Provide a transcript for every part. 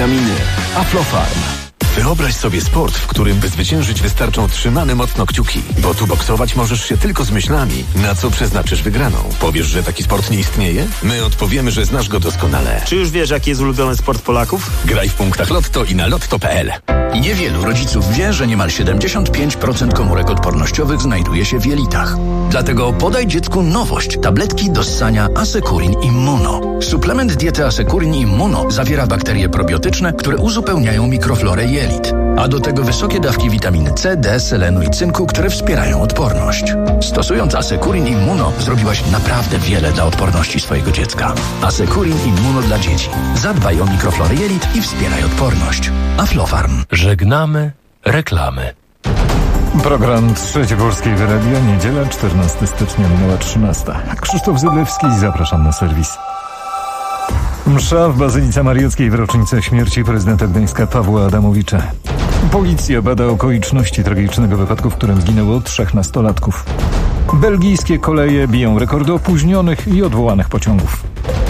Witaminy Aflofarm. Wyobraź sobie sport, w którym by zwyciężyć wystarczą trzymane mocno kciuki, bo tu boksować możesz się tylko z myślami, na co przeznaczysz wygraną. Powiesz, że taki sport nie istnieje? My odpowiemy, że znasz go doskonale. Czy już wiesz, jaki jest ulubiony sport Polaków? Graj w punktach Lotto i na lotto.pl. Niewielu rodziców wie, że niemal 75% komórek odpornościowych znajduje się w jelitach. Dlatego podaj dziecku nowość. Tabletki do ssania Asekurin Immuno. Suplement diety Asekurin Immuno zawiera bakterie probiotyczne, które uzupełniają mikroflorę jelit. A do tego wysokie dawki witaminy C, D, selenu i cynku, które wspierają odporność. Stosując Asekurin Immuno zrobiłaś naprawdę wiele dla odporności swojego dziecka. Asekurin Immuno dla dzieci. Zadbaj o mikroflorę jelit i wspieraj odporność. Aflofarm. Żegnamy reklamy. Program Trzeci Polskiej Radio, niedziela 14 stycznia, minęła 13. Krzysztof Zydlewski, zapraszam na serwis. Msza w Bazylice Mariackiej w rocznicę śmierci prezydenta Gdańska Pawła Adamowicza. Policja bada okoliczności tragicznego wypadku, w którym zginęło 3 nastolatków. Belgijskie koleje biją rekordy opóźnionych i odwołanych pociągów.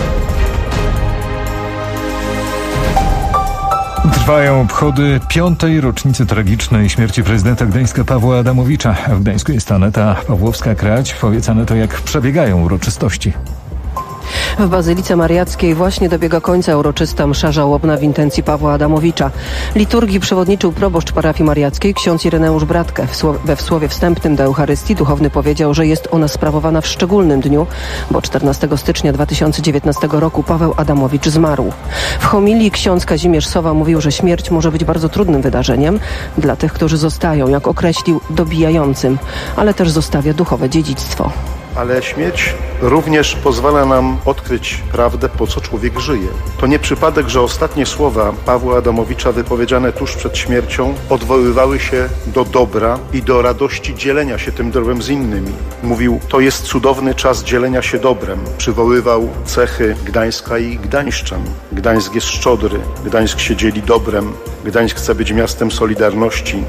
Trwają obchody 5. rocznicy tragicznej śmierci prezydenta Gdańska Pawła Adamowicza. W Gdańsku jest Aneta Pawłowska-Krać. Powiedz, Aneto, jak przebiegają uroczystości? W Bazylice Mariackiej właśnie dobiega końca uroczysta msza żałobna w intencji Pawła Adamowicza. Liturgii przewodniczył proboszcz parafii mariackiej ksiądz Ireneusz Bratkę. W słowie wstępnym do Eucharystii duchowny powiedział, że jest ona sprawowana w szczególnym dniu, bo 14 stycznia 2019 roku Paweł Adamowicz zmarł. W homilii ksiądz Kazimierz Sowa mówił, że śmierć może być bardzo trudnym wydarzeniem dla tych, którzy zostają, jak określił, dobijającym, ale też zostawia duchowe dziedzictwo. Ale śmierć również pozwala nam odkryć prawdę, po co człowiek żyje. To nie przypadek, że ostatnie słowa Pawła Adamowicza wypowiedziane tuż przed śmiercią odwoływały się do dobra i do radości dzielenia się tym dobrem z innymi. Mówił, to jest cudowny czas dzielenia się dobrem. Przywoływał cechy Gdańska i Gdańszczan. Gdańsk jest szczodry, Gdańsk się dzieli dobrem, Gdańsk chce być miastem solidarności.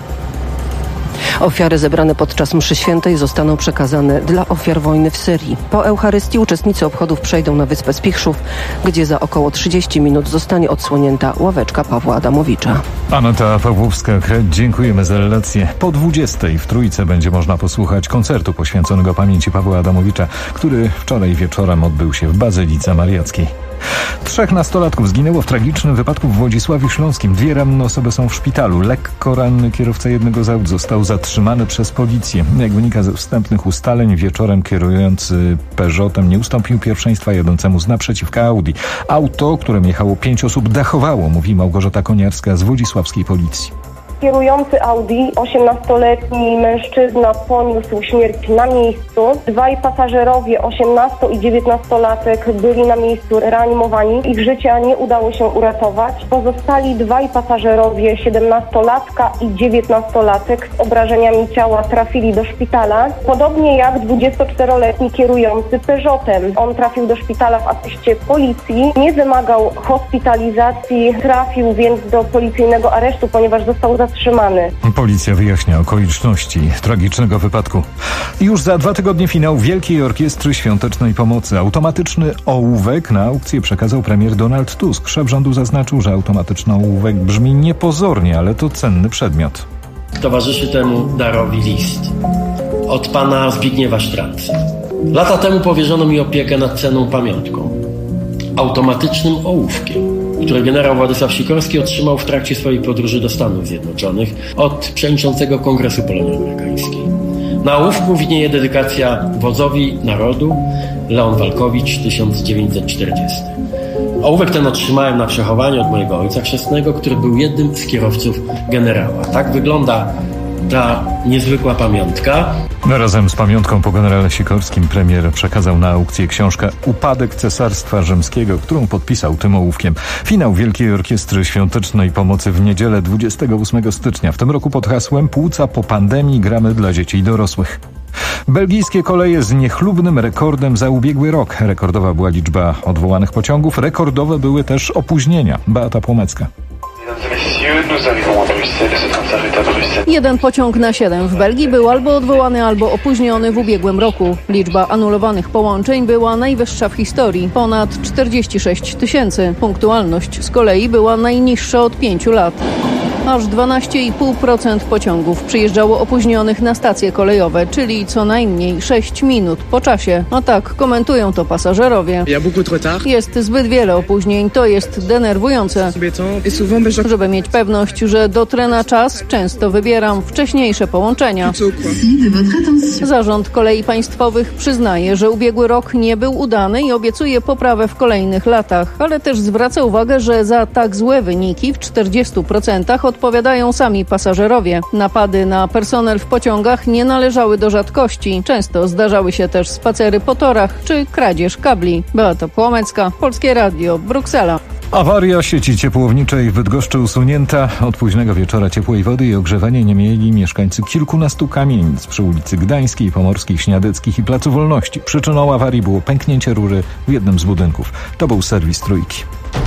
Ofiary zebrane podczas mszy świętej zostaną przekazane dla ofiar wojny w Syrii. Po Eucharystii uczestnicy obchodów przejdą na wyspę Spichrzów, gdzie za około 30 minut zostanie odsłonięta ławeczka Pawła Adamowicza. Aneta Pawłowska-Krać, dziękujemy za relację. Po 20 w Trójce będzie można posłuchać koncertu poświęconego pamięci Pawła Adamowicza, który wczoraj wieczorem odbył się w Bazylice Mariackiej. 3 nastolatków zginęło w tragicznym wypadku w Wodzisławiu Śląskim. 2 ranne osoby są w szpitalu. Lekko ranny kierowca jednego z aut został zatrzymany przez policję. Jak wynika ze wstępnych ustaleń, wieczorem kierujący Peugeotem nie ustąpił pierwszeństwa jadącemu z naprzeciwka Audi. Auto, którym jechało 5 osób, dachowało, mówi Małgorzata Koniarska z wodzisławskiej policji. Kierujący Audi, 18-letni mężczyzna, poniósł śmierć na miejscu. 2 pasażerowie, 18- i 19-latek, byli na miejscu reanimowani. Ich życia nie udało się uratować. Pozostali 2 pasażerowie, 17-latka i 19-latek, z obrażeniami ciała trafili do szpitala. Podobnie jak 24-letni kierujący Peugeotem. On trafił do szpitala w asyście policji. Nie wymagał hospitalizacji, trafił więc do policyjnego aresztu, ponieważ został zatrzymany. Policja wyjaśnia okoliczności tragicznego wypadku. Już za 2 tygodnie finał Wielkiej Orkiestry Świątecznej Pomocy. Automatyczny ołówek na aukcję przekazał premier Donald Tusk. Szef rządu zaznaczył, że automatyczny ołówek brzmi niepozornie, ale to cenny przedmiot. Towarzyszy temu darowi list od pana Zbigniewa Sztrancy. Lata temu powierzono mi opiekę nad cenną pamiątką. Automatycznym ołówkiem, który generał Władysław Sikorski otrzymał w trakcie swojej podróży do Stanów Zjednoczonych od przewodniczącego Kongresu Polonii Amerykańskiej. Na ołówku widnieje dedykacja wodzowi narodu Leon Walkowicz 1940. Ołówek ten otrzymałem na przechowanie od mojego ojca chrzestnego, który był jednym z kierowców generała. Tak wygląda ta niezwykła pamiątka. Razem z pamiątką po generale Sikorskim premier przekazał na aukcję książkę Upadek Cesarstwa Rzymskiego, którą podpisał tym ołówkiem. Finał Wielkiej Orkiestry Świątecznej Pomocy w niedzielę 28 stycznia. W tym roku pod hasłem Płuca po pandemii gramy dla dzieci i dorosłych. Belgijskie koleje z niechlubnym rekordem za ubiegły rok. Rekordowa była liczba odwołanych pociągów, rekordowe były też opóźnienia. Beata Płomecka. Jeden pociąg na 7 w Belgii był albo odwołany, albo opóźniony w ubiegłym roku. Liczba anulowanych połączeń była najwyższa w historii, ponad 46 000. Punktualność z kolei była najniższa od 5 lat. Aż 12,5% pociągów przyjeżdżało opóźnionych na stacje kolejowe, czyli co najmniej 6 minut po czasie. A tak komentują to pasażerowie. Jest zbyt wiele opóźnień, to jest denerwujące. Żeby mieć pewność, że dotrę na czas, często wybieram wcześniejsze połączenia. Zarząd Kolei Państwowych przyznaje, że ubiegły rok nie był udany i obiecuje poprawę w kolejnych latach, ale też zwraca uwagę, że za tak złe wyniki w 40% odpowiadają sami pasażerowie. Napady na personel w pociągach nie należały do rzadkości. Często zdarzały się też spacery po torach czy kradzież kabli. Beata Płomecka, Polskie Radio, Bruksela. Awaria sieci ciepłowniczej w Bydgoszczy usunięta. Od późnego wieczora ciepłej wody i ogrzewania nie mieli mieszkańcy kilkunastu kamienic przy ulicy Gdańskiej, Pomorskich, Śniadeckich i Placu Wolności. Przyczyną awarii było pęknięcie rury w jednym z budynków. To był serwis Trójki.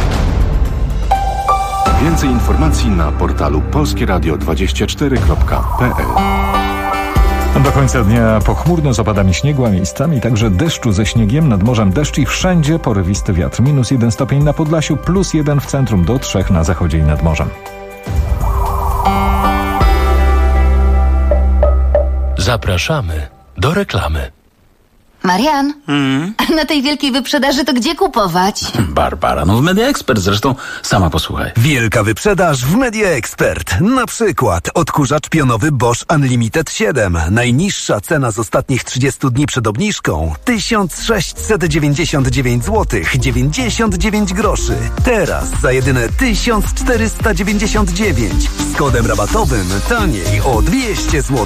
Więcej informacji na portalu polskieradio24.pl. Do końca dnia pochmurno z opadami śniegu, a miejscami także deszczu ze śniegiem. Nad morzem deszcz i wszędzie porywisty wiatr. -1 stopień na Podlasiu, +1 w centrum, do 3 na zachodzie i nad morzem. Zapraszamy do reklamy. Marian, na tej wielkiej wyprzedaży to gdzie kupować? Barbara, w Media Expert, zresztą sama posłuchaj. Wielka wyprzedaż w Media Expert. Na przykład odkurzacz pionowy Bosch Unlimited 7. Najniższa cena z ostatnich 30 dni przed obniżką 1699 zł 99 groszy. Teraz za jedyne 1499. Z kodem rabatowym taniej o 200 zł.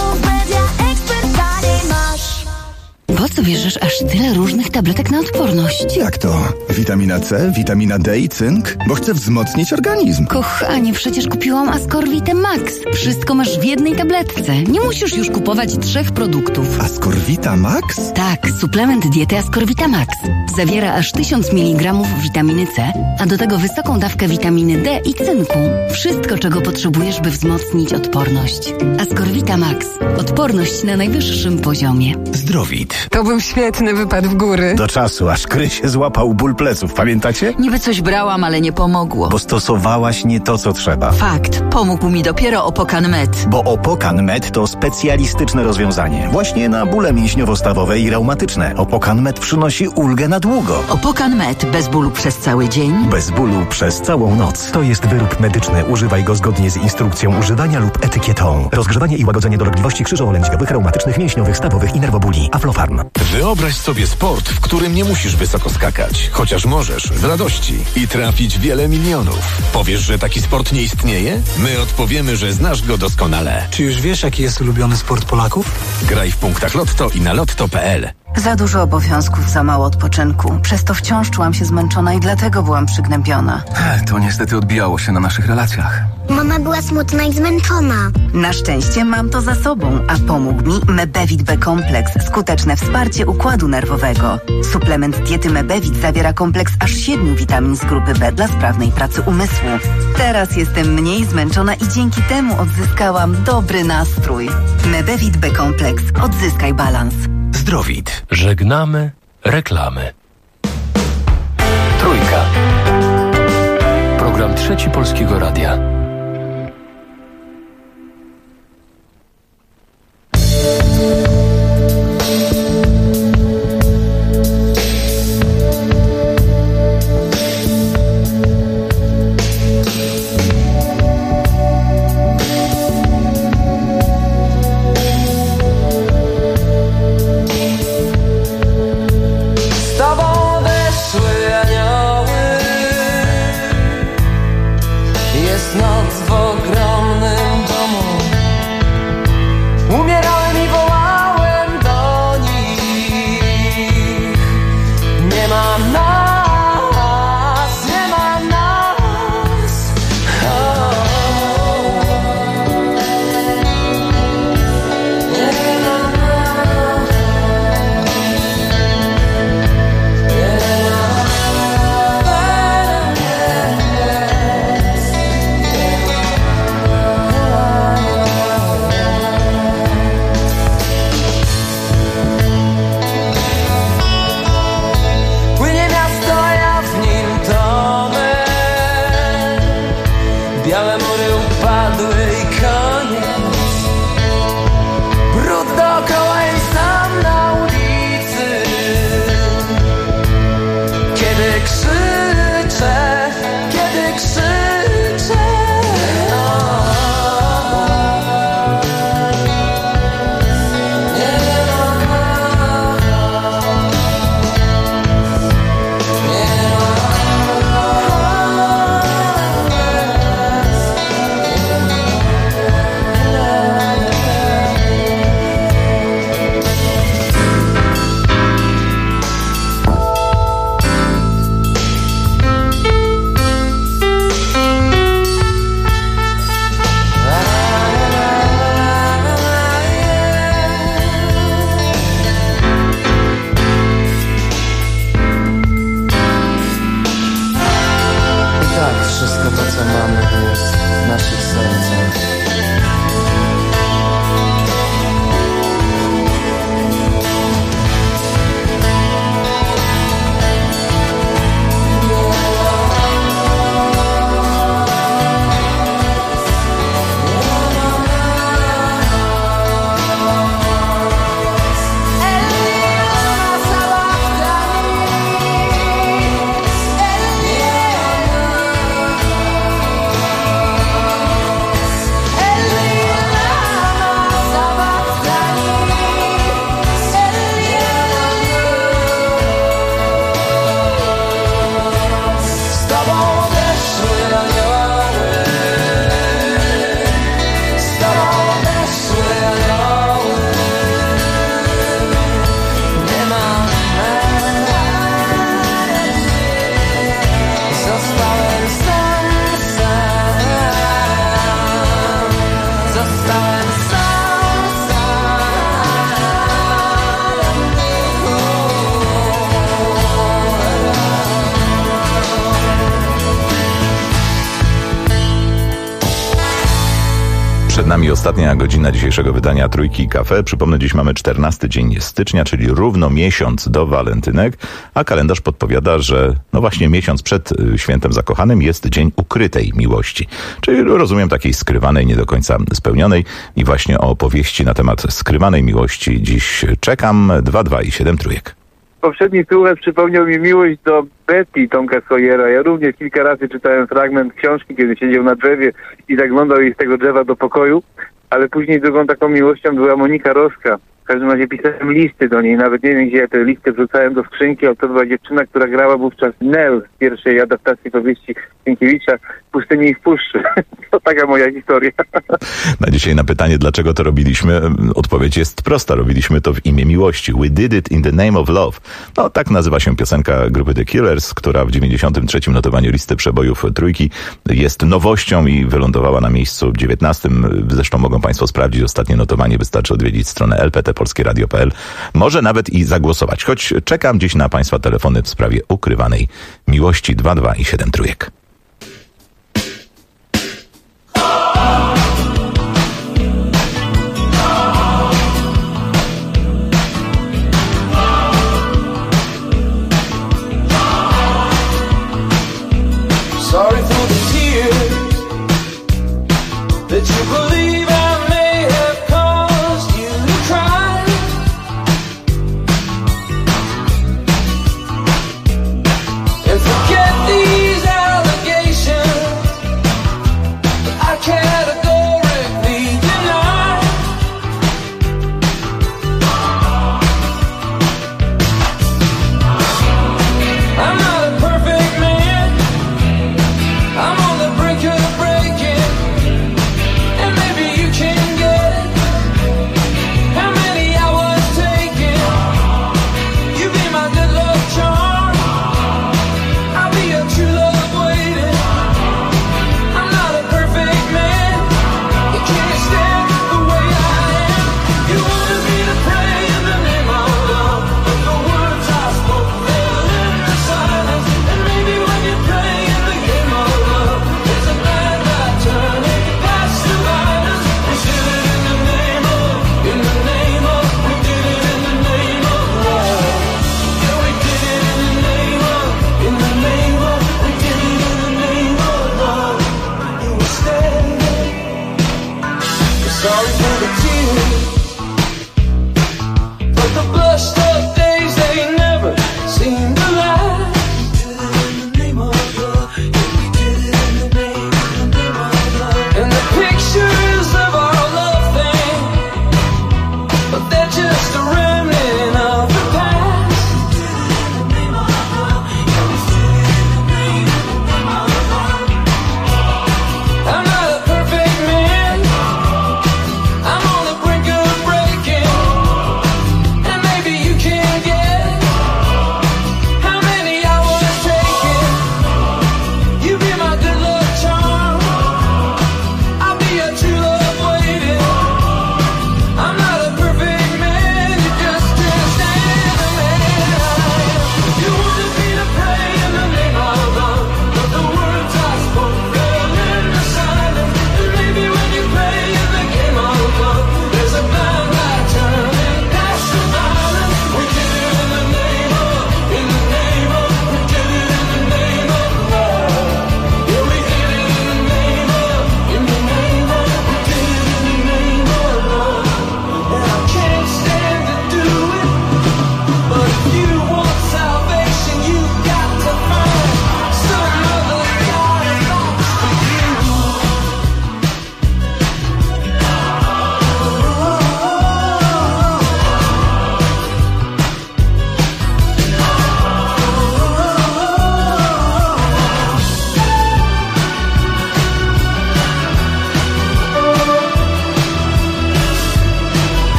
Po co bierzesz aż tyle różnych tabletek na odporność? Jak to? Witamina C, witamina D i cynk? Bo chcę wzmocnić organizm. Kochanie, przecież kupiłam Ascorvitę Max. Wszystko masz w jednej tabletce. Nie musisz już kupować 3 produktów. Ascorvita Max? Tak, suplement diety Ascorvita Max. Zawiera aż 1000 mg witaminy C, a do tego wysoką dawkę witaminy D i cynku. Wszystko, czego potrzebujesz, by wzmocnić odporność. Ascorvita Max. Odporność na najwyższym poziomie. Zdrowit. To był świetny wypad w góry. Do czasu, aż Krysie złapał ból pleców, pamiętacie? Niby coś brałam, ale nie pomogło. Bo stosowałaś nie to, co trzeba. Fakt. Pomógł mi dopiero Opokan Med. Bo Opokan Med to specjalistyczne rozwiązanie. Właśnie na bóle mięśniowo-stawowe i reumatyczne. Opokan Med przynosi ulgę na długo. Opokan Med. Bez bólu przez cały dzień. Bez bólu przez całą noc. To jest wyrób medyczny. Używaj go zgodnie z instrukcją używania lub etykietą. Rozgrzewanie i łagodzenie dolegliwości krzyżowo-lędźwiowych, reumatycznych, mięśniowych, stawowych i nerwobóli. Aflofarm. Wyobraź sobie sport, w którym nie musisz wysoko skakać, chociaż możesz z radości i trafić wiele milionów. Powiesz, że taki sport nie istnieje? My odpowiemy, że znasz go doskonale. Czy już wiesz, jaki jest ulubiony sport Polaków? Graj w punktach Lotto i na lotto.pl. Za dużo obowiązków, za mało odpoczynku. Przez to wciąż czułam się zmęczona i dlatego byłam przygnębiona. To niestety odbijało się na naszych relacjach. Mama była smutna i zmęczona. Na szczęście mam to za sobą, a pomógł mi Mebevit B Kompleks. Skuteczne wsparcie układu nerwowego. Suplement diety Mebevit zawiera kompleks aż 7 witamin z grupy B dla sprawnej pracy umysłu. Teraz jestem mniej zmęczona i dzięki temu odzyskałam dobry nastrój. Mebevit B Kompleks. Odzyskaj balans. Zdrowit. Żegnamy reklamy. Trójka. Program Trzeci Polskiego Radia. Jest noc. Białe mury upadły i koniec. Brud dookoła i sam na ulicy. Kiedy krzyczę, kiedy krzyczę, Przed nami ostatnia godzina dzisiejszego wydania Trójki Cafe. Przypomnę, dziś mamy 14 dzień stycznia, czyli równo miesiąc do walentynek, a kalendarz podpowiada, że no właśnie miesiąc przed świętem zakochanym jest dzień ukrytej miłości. Czyli rozumiem takiej skrywanej, nie do końca spełnionej. I właśnie o opowieści na temat skrywanej miłości dziś czekam. 2 i 7 trójek. Poprzedni słuchacz przypomniał mi miłość do Betty Tomka Sawyera. Ja również kilka razy czytałem fragment książki, kiedy siedział na drzewie i zaglądał jej z tego drzewa do pokoju, ale później drugą taką miłością była Monika Roska. W każdym razie pisałem listy do niej, nawet nie wiem, gdzie ja te listy wrzucałem do skrzynki, ale to była dziewczyna, która grała wówczas Nell w pierwszej adaptacji powieści Sienkiewicza w Pustyni i w Puszczy. To taka moja historia. Na dzisiaj na pytanie, dlaczego to robiliśmy, odpowiedź jest prosta. Robiliśmy to w imię miłości. We did it in the name of love. No, tak nazywa się piosenka grupy The Killers, która w 93. notowaniu listy przebojów Trójki jest nowością i wylądowała na miejscu 19. Zresztą mogą Państwo sprawdzić ostatnie notowanie. Wystarczy odwiedzić stronę lptpolskieradio.pl. Może nawet i zagłosować. Choć czekam dziś na Państwa telefony w sprawie ukrywanej miłości. 2 i 7 trójek. Sorry for the tears that you believe I may have caused you to cry. And forget these allegations I categorically deny. I'm not a perfect man. I'm on the brink of breaking, and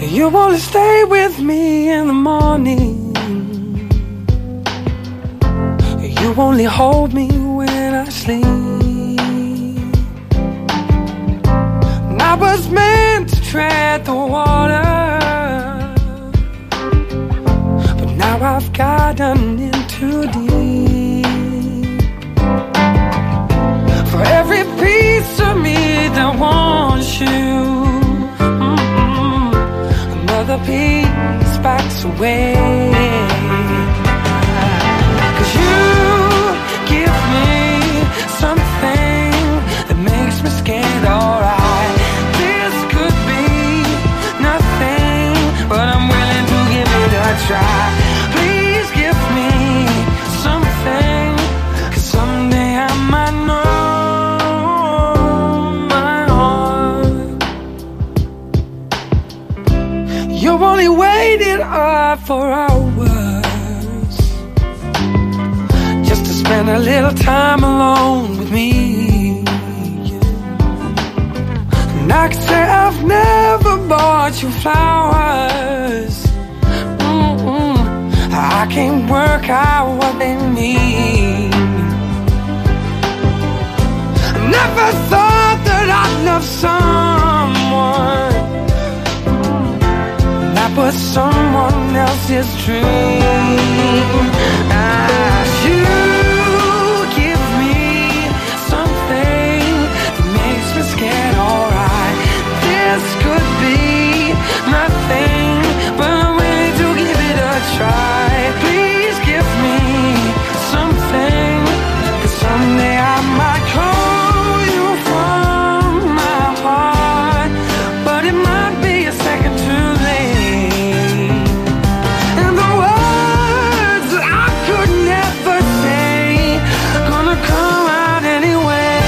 You wanna stay with me in the morning. You only hold me when I sleep. And I was meant to tread the water, but now I've gotten in too deep. For every piece of me that wants you, another piece backs away. 'Cause you give me something that makes me scared, alright. This could be nothing, but I'm willing to give it a try. Please give me something, 'cause someday I might know my heart. You only waited up for hours just to spend a little time alone with me. And I could say I've never bought you flowers. I can't work out what they mean. I never thought that I'd love someone that was someone else's dream. You give me something that makes me scared, alright. This could be nothing, but I'm willing to give it a try. Please give me something, 'cause someday I might call you from my heart, but it might be a second too late. And the words that I could never say gonna come out anyway.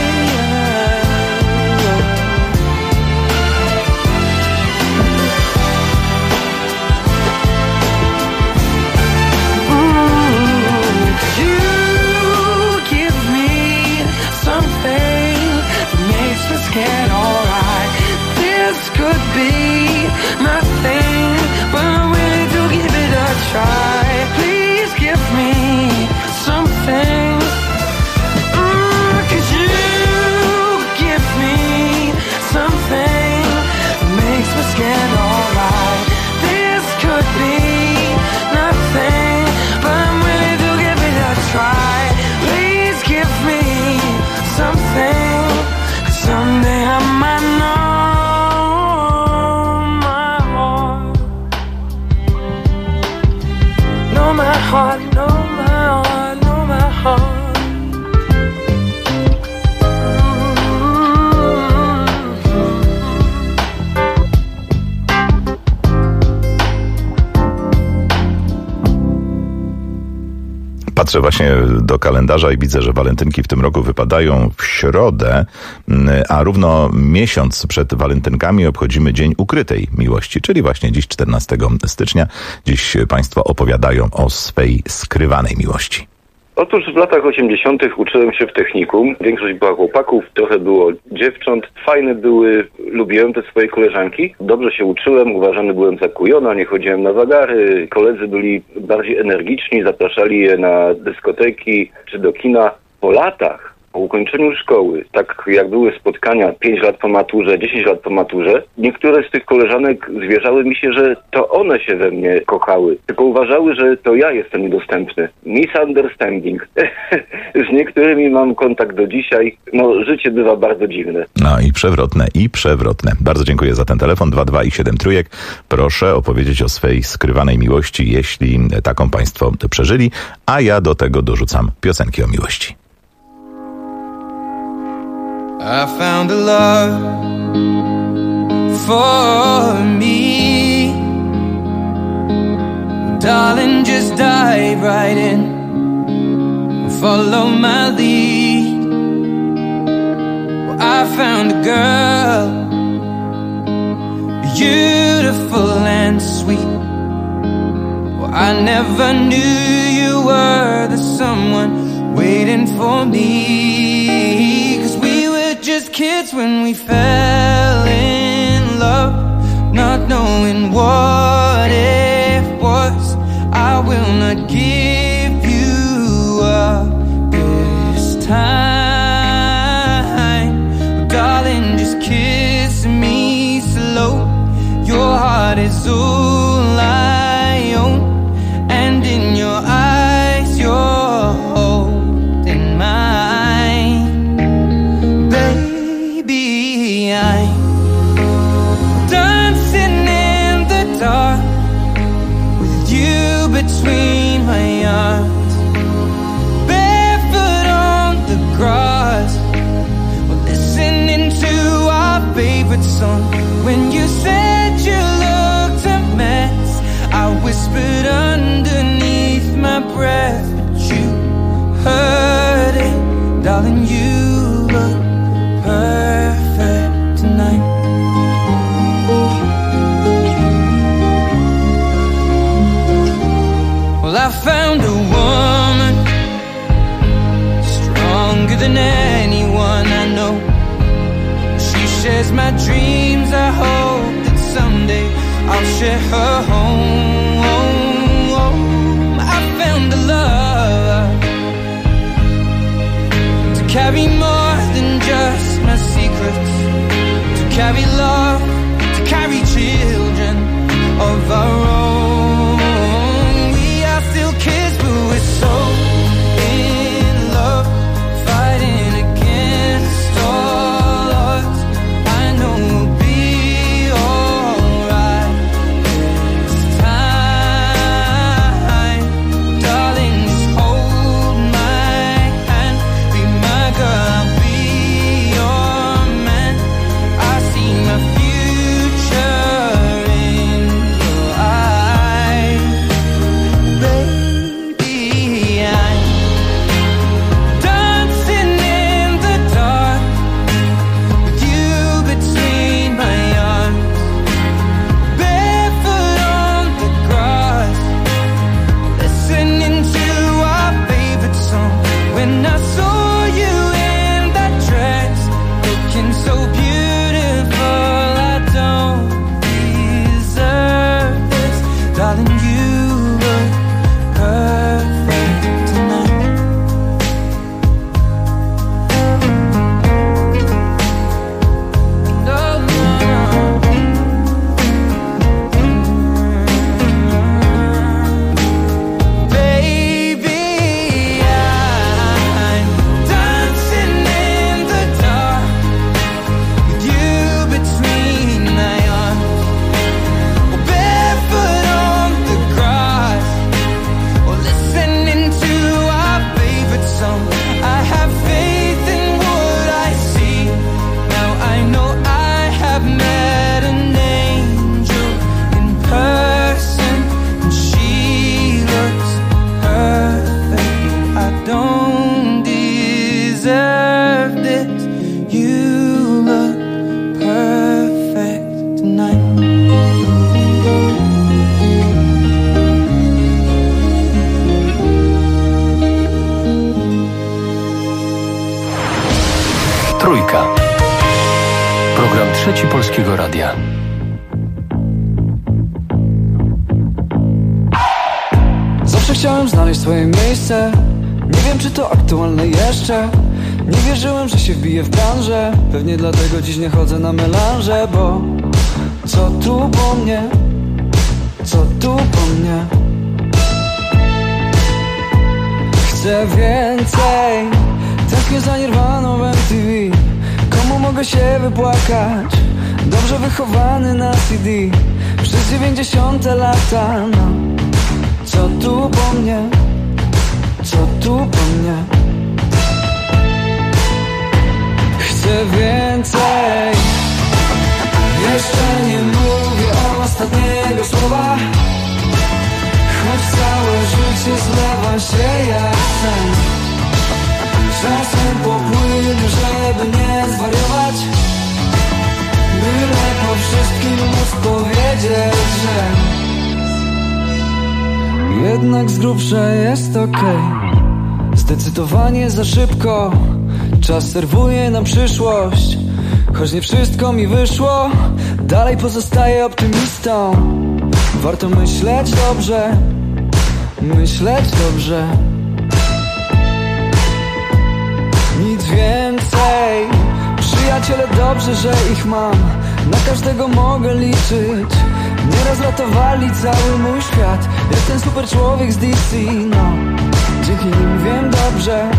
You give me something that makes me scared, alright. This could be nothing, but I'm willing to give it a try. Please give me something, 'cause you give me something that makes me scared, alright. This could be nothing, but I'm willing to give it a try. Please give me something, 'cause someday I might know my heart. Know my heart, know my heart, know my heart. Patrzę właśnie do kalendarza i widzę, że walentynki w tym roku wypadają w środę, a równo miesiąc przed walentynkami obchodzimy Dzień Ukrytej Miłości, czyli właśnie dziś 14 stycznia. Dziś Państwo opowiadają o swej skrywanej miłości. Otóż w latach 80. uczyłem się w technikum. Większość była chłopaków, trochę było dziewcząt. Fajne były, lubiłem te swoje koleżanki. Dobrze się uczyłem, uważany byłem za kujona, nie chodziłem na wagary. Koledzy byli bardziej energiczni, zapraszali je na dyskoteki czy do kina. Po latach, po ukończeniu szkoły, tak jak były spotkania 5 lat po maturze, 10 lat po maturze, niektóre z tych koleżanek zwierzały mi się, że to one się we mnie kochały, tylko uważały, że to ja jestem niedostępny. Misunderstanding. Z niektórymi mam kontakt do dzisiaj. No, życie bywa bardzo dziwne. No i przewrotne, i przewrotne. Bardzo dziękuję za ten telefon 22 i 7 trójek. Proszę opowiedzieć o swej skrywanej miłości, jeśli taką Państwo przeżyli, a ja do tego dorzucam piosenki o miłości. I found a love for me. Darling, just dive right in. Follow my lead. Well, I found a girl, beautiful and sweet. Well, I never knew you were the someone waiting for me. 'Cause we were just kids when we fell in love, not knowing wanna give you up this time. Darling, just kiss me slow. Your heart is all I own, and in your eyes you're holding mine. Baby, I'm dancing in the dark with you between my arms, barefoot on the grass. We're listening to our favorite song. When you said you looked a mess, I whispered underneath my breath, but you heard it. Darling, you look perfect tonight. Well, I found a woman stronger than anyone I know. She shares my dreams. I hope that someday I'll share her home. I found a love to carry more than just my secrets, to carry love, to carry children of our own. We are still kids, but we're so in love, fighting against all odds. I know we'll be alright this time. Darling, just hold my hand, be my girl, I'll be your man. I see my future in your eyes. Baby, I'm dancing in the dark with you between my arms, barefoot on the grass, listening to our favorite song. When I saw you in that dress, looking so beautiful, I don't deserve this. Darling, you look perfect tonight. Baby, I'm dancing in the dark with you between my arms, barefoot on the grass, or listening to our favorite song. I have faith in what I see. Now I know I have met an angel in person, and she looks perfect. I don't deserve this. You look perfect tonight. Trójka. Program Trzeci Polskiego Radia. Zawsze chciałem znaleźć swoje miejsce. Nie wiem, czy to aktualne jeszcze. Nie wierzyłem, że się wbiję w branżę. Pewnie dlatego dziś nie chodzę na melanże. Bo co tu po mnie? Co tu po mnie? Chcę więcej. Tęsknię za Nirwaną w MTV. Komu mogę się wypłakać? Dobrze wychowany na CD. Przez 90 lata, no. Co tu po mnie? Co tu po mnie? Chcę więcej. Jeszcze nie mówię o ostatniego słowa, choć całe życie zlewa się jak sen. Czasem popłynę, żeby nie zwariować, byle po wszystkim móc powiedzieć, że jednak z grubsza jest okej. Zdecydowanie za szybko. Czas serwuje nam przyszłość. Choć nie wszystko mi wyszło, dalej pozostaję optymistą. Warto myśleć dobrze, myśleć dobrze. Nic więcej. Przyjaciele, dobrze, że ich mam. Na każdego mogę liczyć. Nieraz ratowali cały mój świat, jak ten super człowiek z DC, no. Dzięki nim wiem dobrze,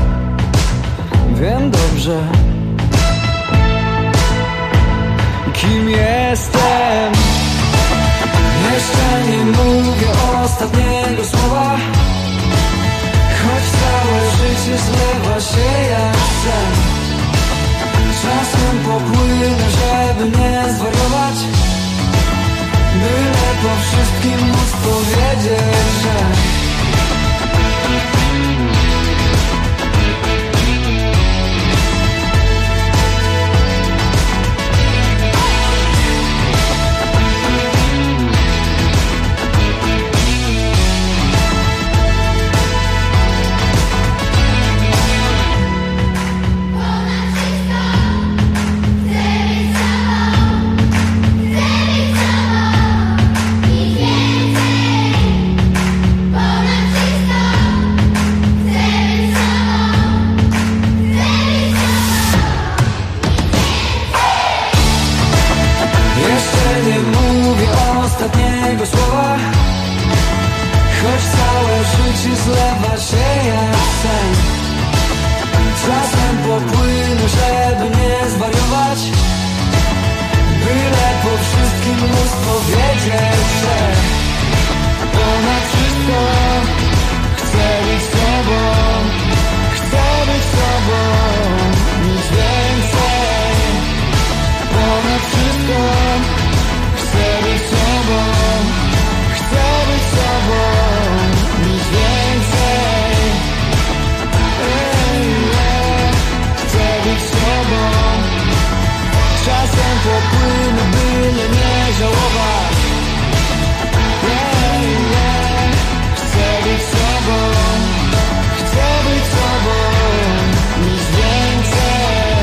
kim jestem. Jeszcze nie mówię ostatniego słowa, choć całe życie zlewa się jak sen. Czasem popłynę, żeby nie zwariować, byle po wszystkim móc powiedzieć, że ostatniego słowa, choć całe życie zlewa się jak sen. Czasem popłynę, żeby nie zwariować, byle po wszystkim móc powiedzieć, że ponad wszystko chcę być sobą, nic więcej. Ponad wszystko chcę być sobą, nic więcej. Chcę być sobą. Czasem popłynę, byle nie żałować. Chcę być sobą, nic więcej.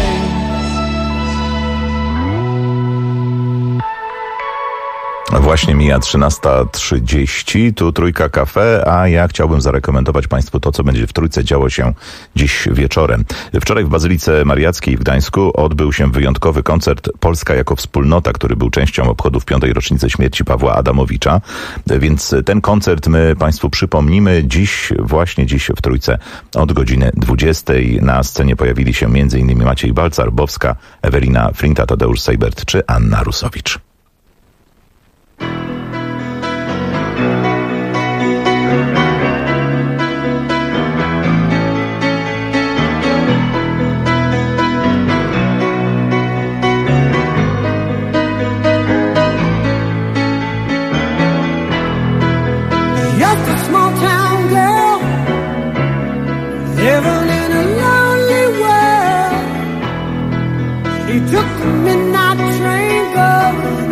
Właśnie mija 13:30, tu Trójka Cafe, a ja chciałbym zarekomendować Państwu to, co będzie w Trójce działo się dziś wieczorem. Wczoraj w Bazylice Mariackiej w Gdańsku odbył się wyjątkowy koncert Polska jako wspólnota, który był częścią obchodów 5. rocznicy śmierci Pawła Adamowicza, więc ten koncert my Państwu przypomnimy właśnie dziś w Trójce od godziny 20. Na scenie pojawili się m.in. Maciej Balcar-Bowska, Ewelina Frinta, Tadeusz Seibert czy Anna Rusowicz. Living in a lonely world, she took the midnight train going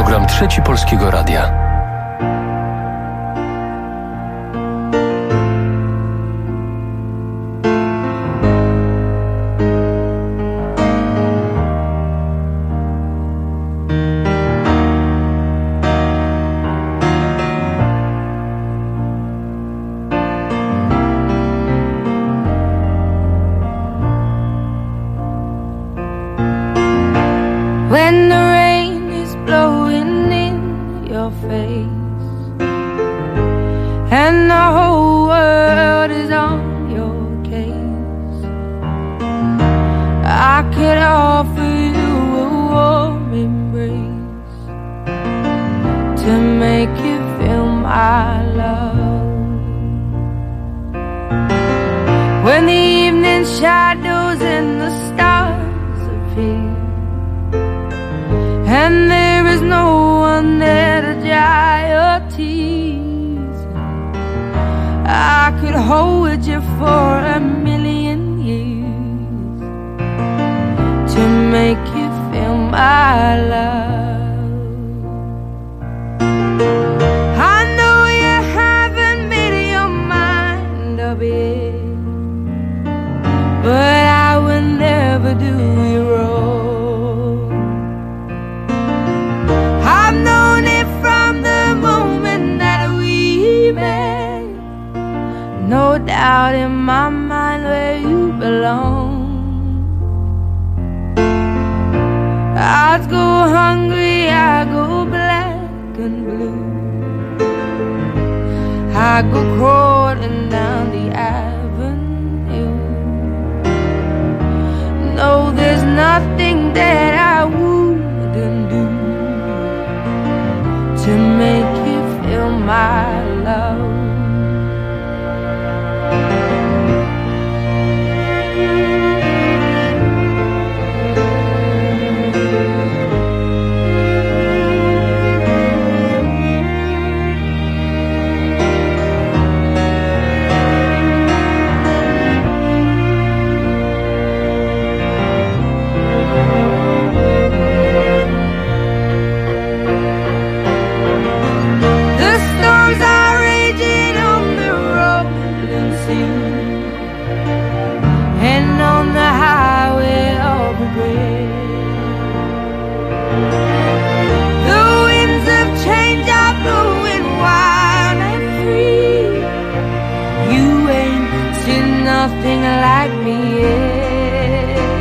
Program Trzeci Polskiego Radia. When the rain is blowing in your face and the whole world is on your case, I could offer you a warm embrace to make you feel my love. When the evening shadows and the stars appear and there is no one there to dry your tears, I could hold you for a million years to make you feel my love. I know you haven't made your mind up yet, but I will never do you wrong. I've known it from the moment that we met. No doubt in my mind where you belong. Eyes go hungry, I go black and blue. I go crawling down the avenue. No, there's nothing that I wouldn't do to make you feel my love. Nothing like me yet.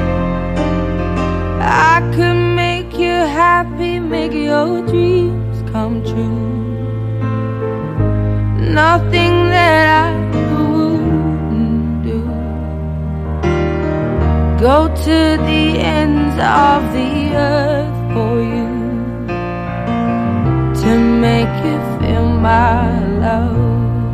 I could make you happy, make your dreams come true. Nothing that I wouldn't do. Go to the ends of the earth for you to make you feel my love.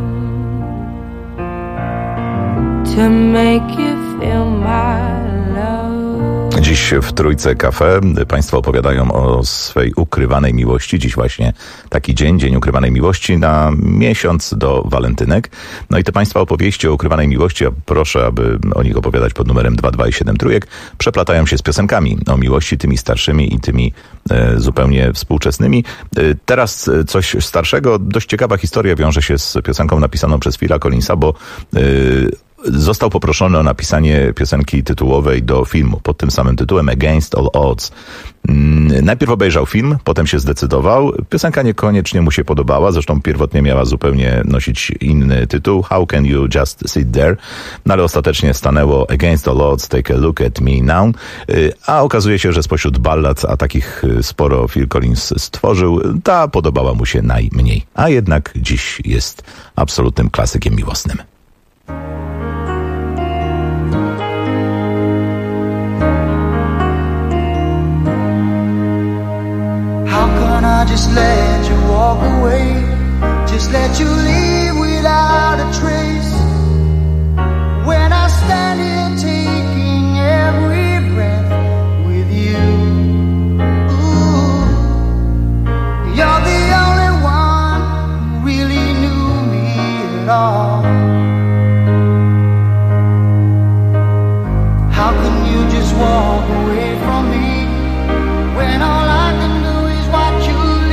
To make you feel my love. Dziś w Trójce Cafe Państwo opowiadają o swej ukrywanej miłości. Dziś właśnie taki dzień ukrywanej miłości na miesiąc do walentynek. No i te Państwa opowieści o ukrywanej miłości, ja proszę, aby o nich opowiadać pod numerem 22 Trójek, przeplatają się z piosenkami o miłości, tymi starszymi i tymi zupełnie współczesnymi. Teraz coś starszego. Dość ciekawa historia wiąże się z piosenką napisaną przez Phila Collinsa, bo został poproszony o napisanie piosenki tytułowej do filmu pod tym samym tytułem Against All Odds. Najpierw obejrzał film, potem się zdecydował. Piosenka niekoniecznie mu się podobała, zresztą pierwotnie miała zupełnie nosić inny tytuł, How Can You Just Sit There? No ale ostatecznie stanęło Against All Odds, Take a Look at Me Now. A okazuje się, że spośród ballad, a takich sporo Phil Collins stworzył, ta podobała mu się najmniej. A jednak dziś jest absolutnym klasykiem miłosnym. I just let you walk away, just let you leave without a trace. When I stand here taking every breath with you, ooh, you're the only one who really knew me at all. How can you just walk away from me when all I can do is watch you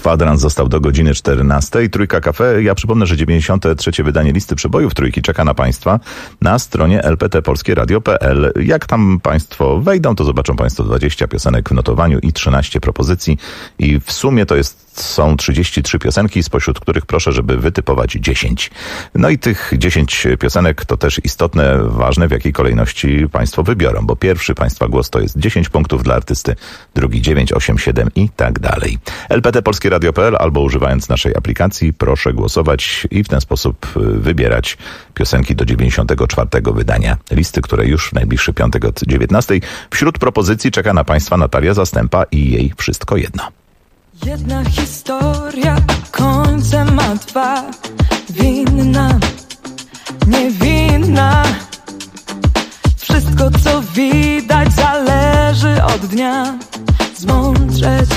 Kwadrans został do godziny 14. Trójka Cafe. Ja przypomnę, że 93. wydanie listy przebojów Trójki czeka na Państwa na stronie lptpolskieradio.pl. Jak tam Państwo wejdą, to zobaczą Państwo 20 piosenek w notowaniu i 13 propozycji. I w sumie to są 33 piosenki, spośród których proszę, żeby wytypować 10. No i tych 10 piosenek to też istotne, ważne, w jakiej kolejności Państwo wybiorą, bo pierwszy Państwa głos to jest 10 punktów dla artysty, drugi 9, 8, 7 i tak dalej. lptpolskieradio.pl albo używając naszej aplikacji proszę głosować i w ten sposób wybierać piosenki do 94. wydania listy, które już w najbliższy piątek od 19. Wśród propozycji czeka na Państwa Natalia Zastępa i jej Wszystko jedno. Jedna historia, a końcem ma dwa. Winna, niewinna. Wszystko co widać zależy od dnia. Zmądrzeć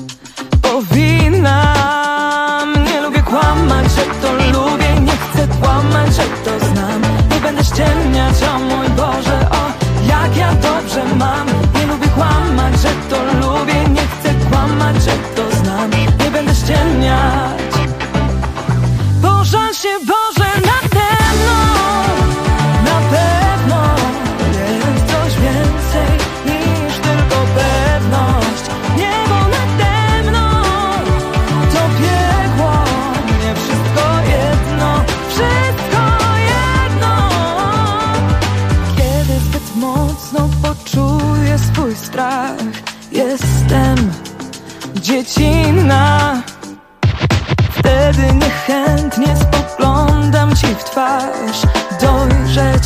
powinnam. Nie lubię kłamać, że to lubię. Nie chcę kłamać, że to znam. Nie będę ściemniać, o mój Boże, o jak ja dobrze mam. Nie lubię kłamać, że to lubię. Nie chcę kłamać, że to znam. Nie będę ściemniać. Pożal się Boże nade mną. Na pewno jest coś więcej niż tylko pewność. Niebo nade mną to piekło. Nie wszystko jedno, wszystko jedno. Kiedy zbyt mocno poczuję swój strach, jestem dziecinna. Wtedy niechętnie spoglądam ci w twarz. Dojrzeć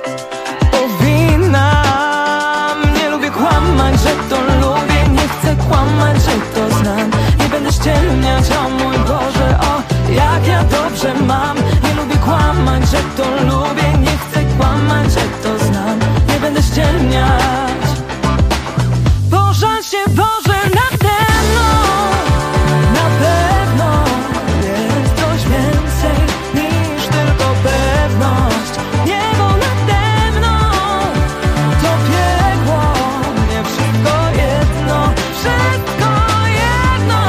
powinnam. Nie lubię kłamać, że to lubię. Nie chcę kłamać, że to znam. Nie będę ściemniać, o mój Boże, o jak ja dobrze mam. Nie lubię kłamać, że to lubię. Nie chcę kłamać, że to znam. Nie będę ściemniać. Pożal się Boże nade mną. Na pewno jest coś więcej niż tylko pewność. Niebo nade mną to piekło. Nie wszystko jedno, wszystko jedno.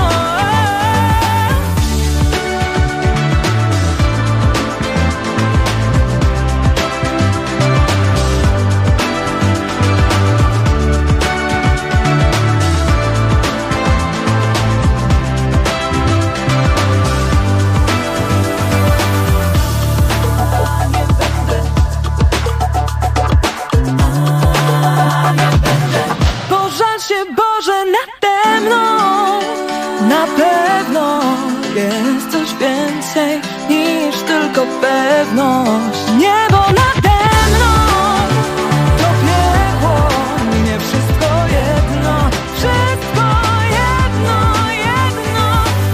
Pożal się Boże nade mną. Na pewno jest coś więcej niż tylko pewność. Niebo nade mną to piekło. Nie wszystko jedno, wszystko jedno, jedno.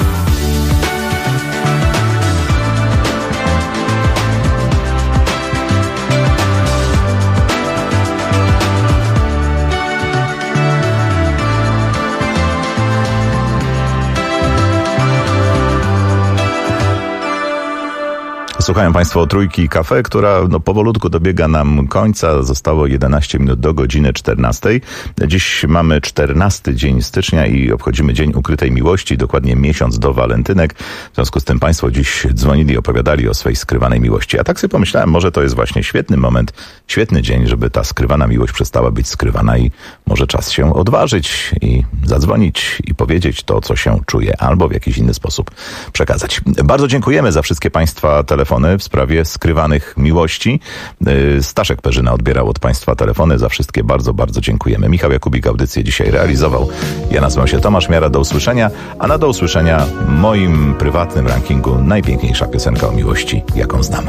Słuchają Państwo Trójki Cafe, która powolutku dobiega nam końca. Zostało 11 minut do godziny 14. Dziś mamy 14 dzień stycznia i obchodzimy Dzień Ukrytej Miłości, dokładnie miesiąc do walentynek. W związku z tym Państwo dziś dzwonili, opowiadali o swej skrywanej miłości. A tak sobie pomyślałem, może to jest właśnie świetny moment, świetny dzień, żeby ta skrywana miłość przestała być skrywana i może czas się odważyć i zadzwonić i powiedzieć to, co się czuje, albo w jakiś inny sposób przekazać. Bardzo dziękujemy za wszystkie Państwa telefony w sprawie skrywanych miłości. Staszek Perzyna odbierał od Państwa telefony. Za wszystkie bardzo, bardzo dziękujemy. Michał Jakubik audycję dzisiaj realizował. Ja nazywam się Tomasz Miara. Do usłyszenia. A na do usłyszenia w moim prywatnym rankingu najpiękniejsza piosenka o miłości, jaką znam.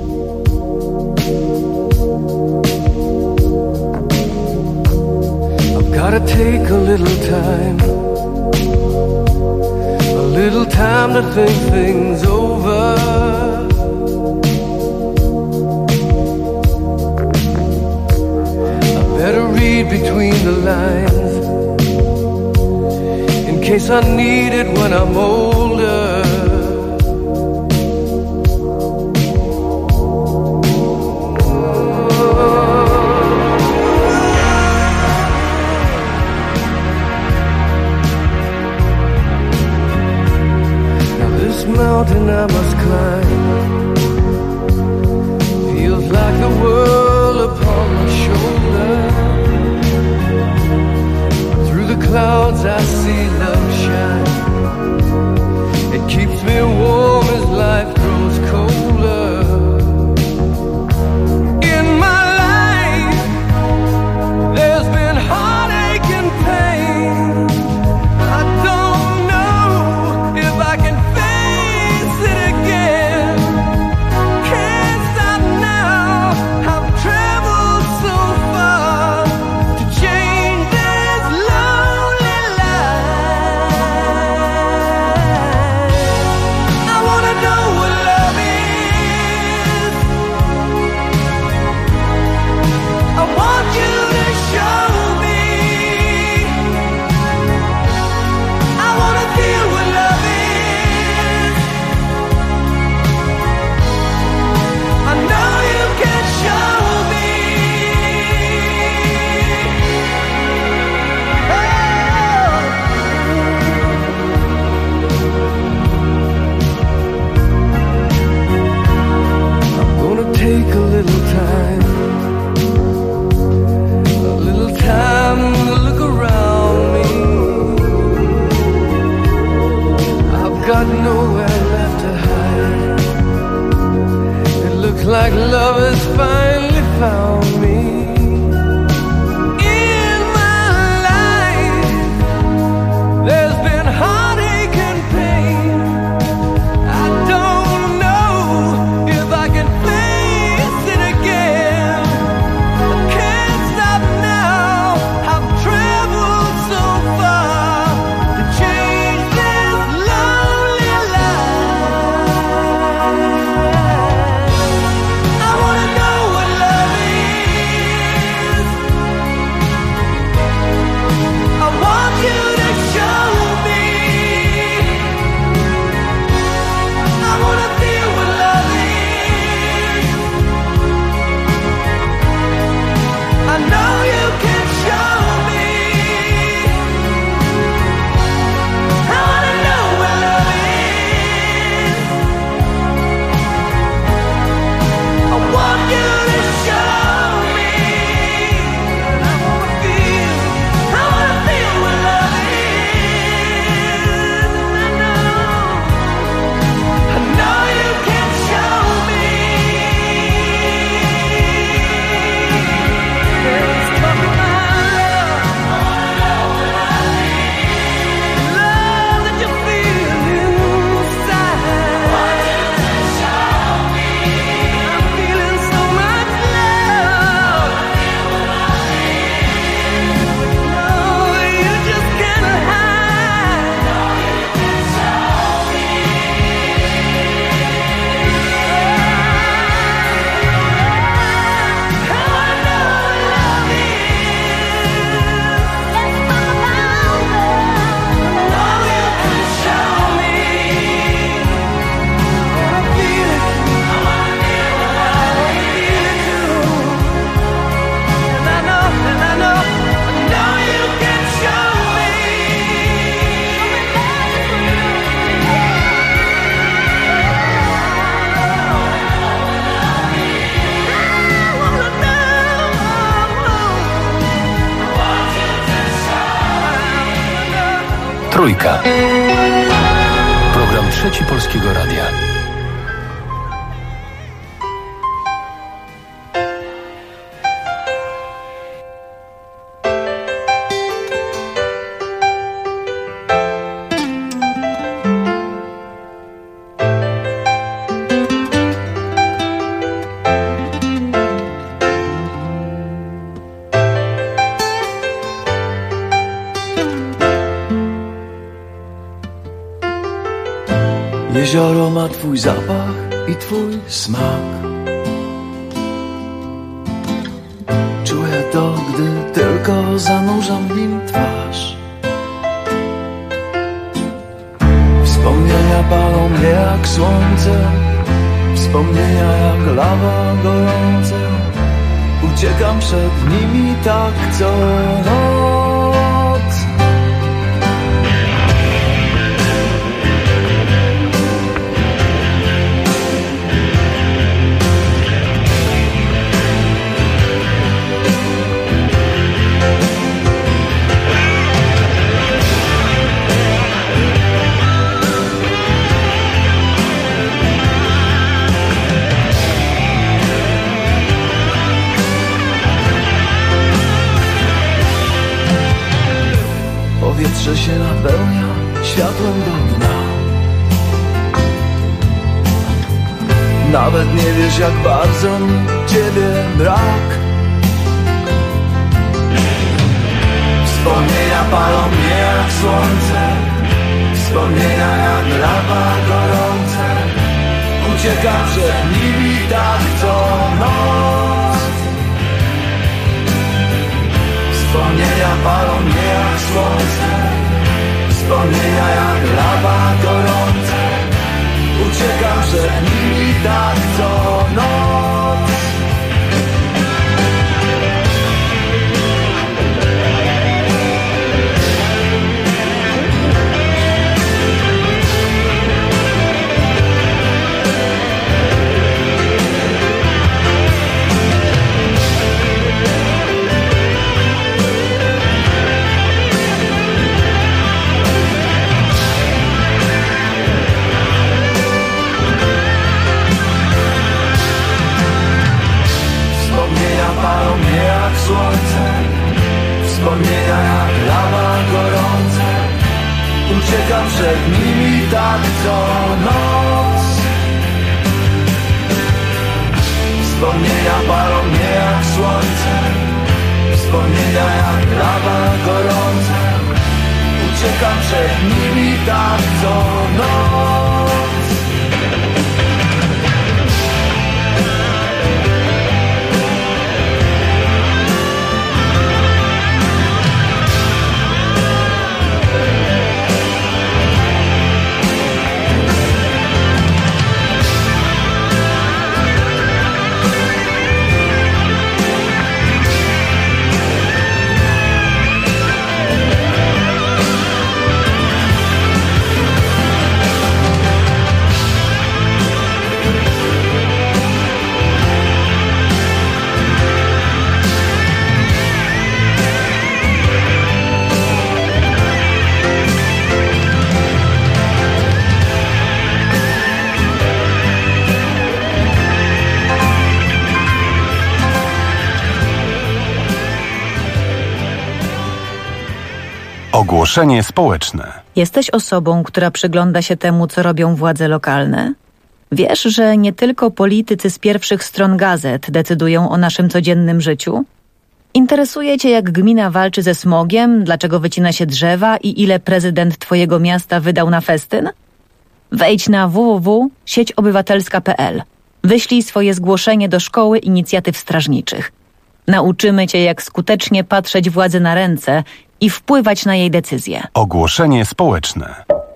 I've gotta take a little time to think things over. Better read between the lines in case I need it when I'm older. little time to look around me. I've got nowhere left to hide. It looks like love has finally found me. In my life, there's been heartache and pain. I don't know if I can face it again. I can't stop now. I've traveled so far to change this lonely life. I wanna know what love is. I want you to show me. I wanna feel what love is. I know you can show me. I wanna know what love is. I want you to show me. I wanna feel what love is. I know you can show me. Let's talk about love. I wanna know what love is. Love that you feel inside. I want you to show me. I'm feeling so much love. No, you just can't hide. No, you can show me. I wanna know what love is. Let's talk about love. No, you can show me. I wanna feel it. I wanna feel what love is. Feel it too. And I know you can show me. Trójka. Program Trzeci Polskiego Radia. Jezioro ma twój zapach i twój smak. Czuję to, gdy tylko zanurzam w nim twarz. Wspomnienia palą mnie jak słońce. Wspomnienia jak lawa gorące. Uciekam przed nimi tak co noc. Powietrze się napełnia światłem do dna. Nawet nie wiesz, jak bardzo mi ciebie brak. Wspomnienia palą mnie jak słońce. Wspomnienia jak lawa gorące. Uciekam przed nimi tak co noc. Wspomnienia palą mnie jak słońce. Wspomnienia jak lawa gorące. Uciekam przed nimi tak co noc. słońce, wspomnienia jak lawa gorące. Uciekam przed nimi tak co noc. Wspomnienia palą mnie jak słońce, wspomnienia jak lawa gorące. Uciekam przed nimi tak co noc. Ogłoszenie społeczne. Jesteś osobą, która przygląda się temu, co robią władze lokalne? Wiesz, że nie tylko politycy z pierwszych stron gazet decydują o naszym codziennym życiu? Interesuje cię, jak gmina walczy ze smogiem, dlaczego wycina się drzewa i ile prezydent twojego miasta wydał na festyn? Wejdź na www.sieciobywatelska.pl. Wyślij swoje zgłoszenie do Szkoły Inicjatyw Strażniczych. Nauczymy cię, jak skutecznie patrzeć władzy na ręce i wpływać na jej decyzje. Ogłoszenie społeczne.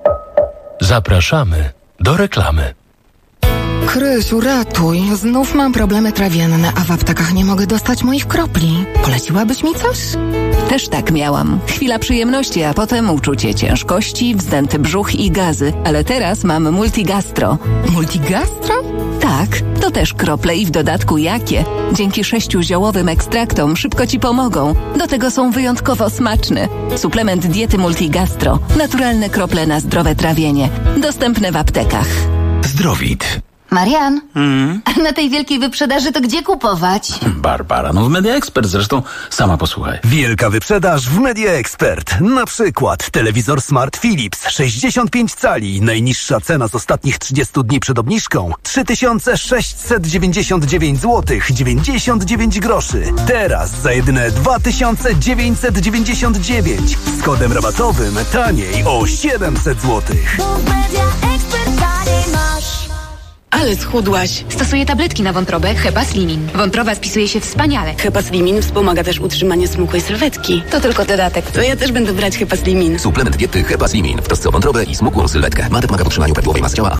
Zapraszamy do reklamy. Krysiu, ratuj. Znów mam problemy trawienne, a w aptekach nie mogę dostać moich kropli. Poleciłabyś mi coś? Też tak miałam. Chwila przyjemności, a potem uczucie ciężkości, wzdęty brzuch i gazy. Ale teraz mam Multigastro. Multigastro? Tak, to też krople i w dodatku jakie. Dzięki 6 ziołowym ekstraktom szybko ci pomogą. Do tego są wyjątkowo smaczne. Suplement diety Multigastro. Naturalne krople na zdrowe trawienie. Dostępne w aptekach. Zdrowit. Marian, a na tej wielkiej wyprzedaży to gdzie kupować? Barbara, no w Media Expert, zresztą sama posłuchaj. Wielka wyprzedaż w Media Expert. Na przykład telewizor Smart Philips 65 cali. Najniższa cena z ostatnich 30 dni przed obniżką 3699 zł 99 groszy. Teraz za jedyne 2999 z kodem rabatowym taniej o 700 zł. Ale schudłaś. Stosuję tabletki na wątrobę Hepaslimin. Wątroba spisuje się wspaniale. Hepaslimin wspomaga też utrzymanie smukłej sylwetki. To tylko dodatek. To ja też będę brać Hepaslimin. Suplement diety Hepaslimin w trosce o wątrobę i smukłą sylwetkę. Ma pomaga w utrzymaniu prawidłowej masy ciała.